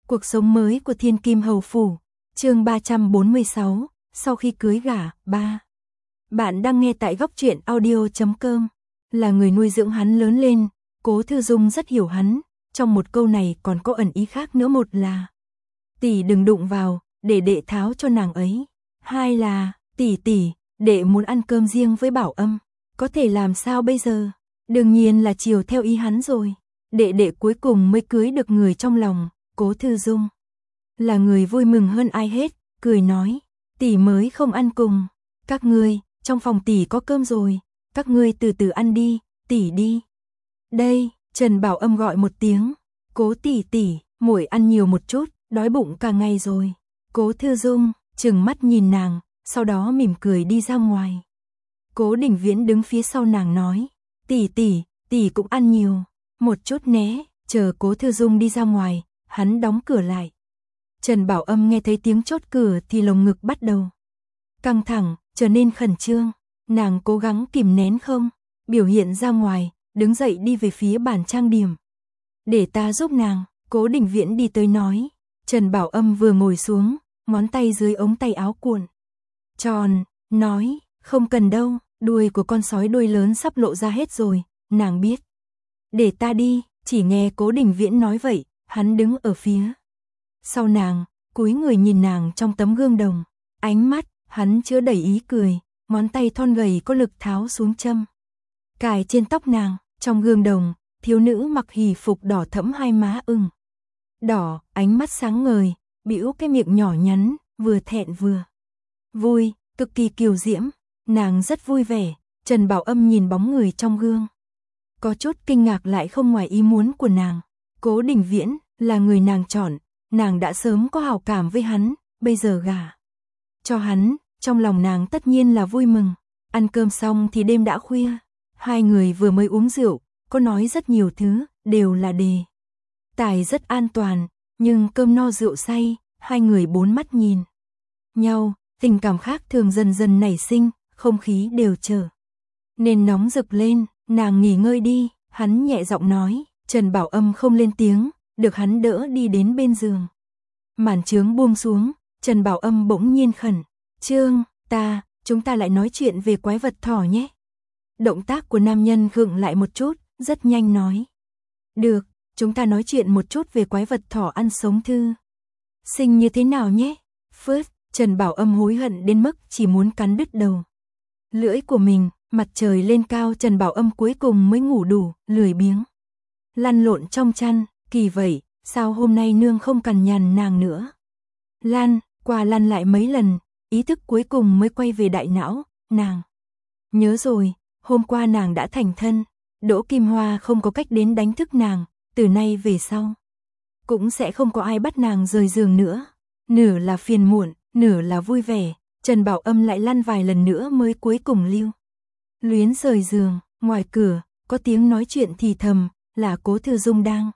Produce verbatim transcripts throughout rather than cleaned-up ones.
Cuộc sống mới của Thiên Kim Hầu Phủ, chương ba trăm bốn mươi sáu, sau khi cưới gả, ba. Bạn đang nghe tại góc truyện audio chấm com. Là người nuôi dưỡng hắn lớn lên, Cố Thư Dung rất hiểu hắn, trong một câu này còn có ẩn ý khác nữa, một là tỷ đừng đụng vào, để đệ tháo cho nàng ấy. Hai là, tỷ tỷ, đệ muốn ăn cơm riêng với Bảo Âm, có thể làm sao bây giờ? Đương nhiên là chiều theo ý hắn rồi. Đệ đệ cuối cùng mới cưới được người trong lòng. Cố Thư Dung là người vui mừng hơn ai hết, cười nói, tỷ mới không ăn cùng, các ngươi, trong phòng tỷ có cơm rồi, các ngươi từ từ ăn đi, tỷ đi. Đây, Trần Bảo Âm gọi một tiếng, Cố tỷ tỷ, muội ăn nhiều một chút, đói bụng cả ngày rồi. Cố Thư Dung trừng mắt nhìn nàng, sau đó mỉm cười đi ra ngoài. Cố Đình Viễn đứng phía sau nàng nói, tỷ tỷ, tỷ cũng ăn nhiều, một chút né. Chờ Cố Thư Dung đi ra ngoài, hắn đóng cửa lại. Trần Bảo Âm nghe thấy tiếng chốt cửa thì lồng ngực bắt đầu căng thẳng, trở nên khẩn trương. Nàng cố gắng kìm nén không biểu hiện ra ngoài, đứng dậy đi về phía bàn trang điểm. Để ta giúp nàng. Cố Đình Viễn đi tới nói. Trần Bảo Âm vừa ngồi xuống, ngón tay dưới ống tay áo cuộn tròn, nói, không cần đâu, đuôi của con sói đuôi lớn sắp lộ ra hết rồi, nàng biết. Để ta đi. Chỉ nghe Cố Đình Viễn nói vậy, hắn đứng ở phía sau nàng, cúi người nhìn nàng trong tấm gương đồng. Ánh mắt hắn chứa đầy ý cười, ngón tay thon gầy có lực tháo xuống châm cài trên tóc nàng. Trong gương đồng, thiếu nữ mặc hỉ phục đỏ thẫm, hai má ửng đỏ, ánh mắt sáng ngời, bĩu cái miệng nhỏ nhắn, vừa thẹn vừa vui, cực kỳ kiều diễm. Nàng rất vui vẻ. Trần Bảo Âm nhìn bóng người trong gương, có chút kinh ngạc lại không ngoài ý muốn của nàng. Cố Đình Viễn là người nàng chọn, nàng đã sớm có hảo cảm với hắn, bây giờ gả cho hắn, trong lòng nàng tất nhiên là vui mừng. Ăn cơm xong thì đêm đã khuya, hai người vừa mới uống rượu, có nói rất nhiều thứ, đều là đề tài rất an toàn, nhưng cơm no rượu say, hai người bốn mắt nhìn nhau, tình cảm khác thường dần dần nảy sinh, không khí đều trở nên nóng rực lên. Nàng nghỉ ngơi đi, hắn nhẹ giọng nói. Trần Bảo Âm không lên tiếng, được hắn đỡ đi đến bên giường. Màn chướng buông xuống, Trần Bảo Âm bỗng nhiên khẩn trương, ta, chúng ta lại nói chuyện về quái vật thỏ nhé. Động tác của nam nhân khựng lại một chút, rất nhanh nói. Được, chúng ta nói chuyện một chút về quái vật thỏ ăn sống thư sinh như thế nào nhé. Phớt, Trần Bảo Âm hối hận đến mức chỉ muốn cắn đứt đầu lưỡi của mình. Mặt trời lên cao, Trần Bảo Âm cuối cùng mới ngủ đủ, lười biếng lăn lộn trong chăn. Kỳ vậy, sao hôm nay nương không cằn nhằn nàng nữa. Lăn qua lăn lại mấy lần, ý thức cuối cùng mới quay về đại não. Nàng nhớ rồi, hôm qua nàng đã thành thân, Đỗ Kim Hoa không có cách đến đánh thức nàng, từ nay về sau cũng sẽ không có ai bắt nàng rời giường nữa. Nửa là phiền muộn, nửa là vui vẻ, Trần Bảo Âm lại lăn vài lần nữa mới cuối cùng lưu luyến rời giường. Ngoài cửa có tiếng nói chuyện thì thầm, là Cố Thư Dung đang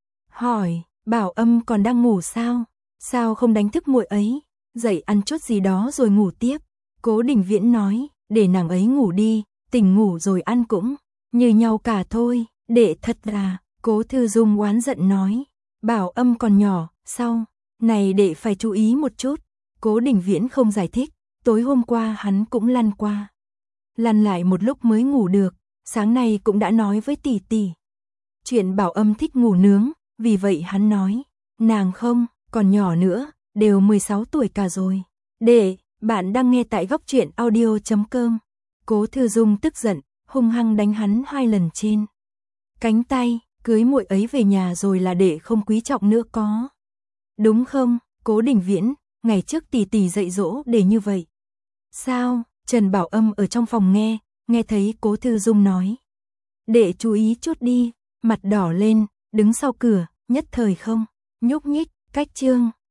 hỏi, Bảo Âm còn đang ngủ sao? Sao không đánh thức muội ấy? Dậy ăn chút gì đó rồi ngủ tiếp. Cố Đình Viễn nói, để nàng ấy ngủ đi, tỉnh ngủ rồi ăn cũng như nhau cả thôi. Đệ thật là, Cố Thư Dung oán giận nói, Bảo Âm còn nhỏ, sao? Này đệ phải chú ý một chút. Cố Đình Viễn không giải thích, tối hôm qua hắn cũng lăn qua lăn lại một lúc mới ngủ được, sáng nay cũng đã nói với tỷ tỷ chuyện Bảo Âm thích ngủ nướng, vì vậy hắn nói, nàng không, còn nhỏ nữa, đều mười sáu tuổi cả rồi. Đệ, bạn đang nghe tại góc truyện audio chấm com. Cố Thư Dung tức giận, hung hăng đánh hắn hai lần trên cánh tay, cưới muội ấy về nhà rồi là đệ không quý trọng nữa có đúng không? Cố Đình Viễn, ngày trước tỷ tỷ dạy dỗ để như vậy sao? Trần Bảo Âm ở trong phòng nghe, nghe thấy Cố Thư Dung nói, đệ chú ý chút đi, mặt đỏ lên, đứng sau cửa, nhất thời không nhúc nhích. Cách chương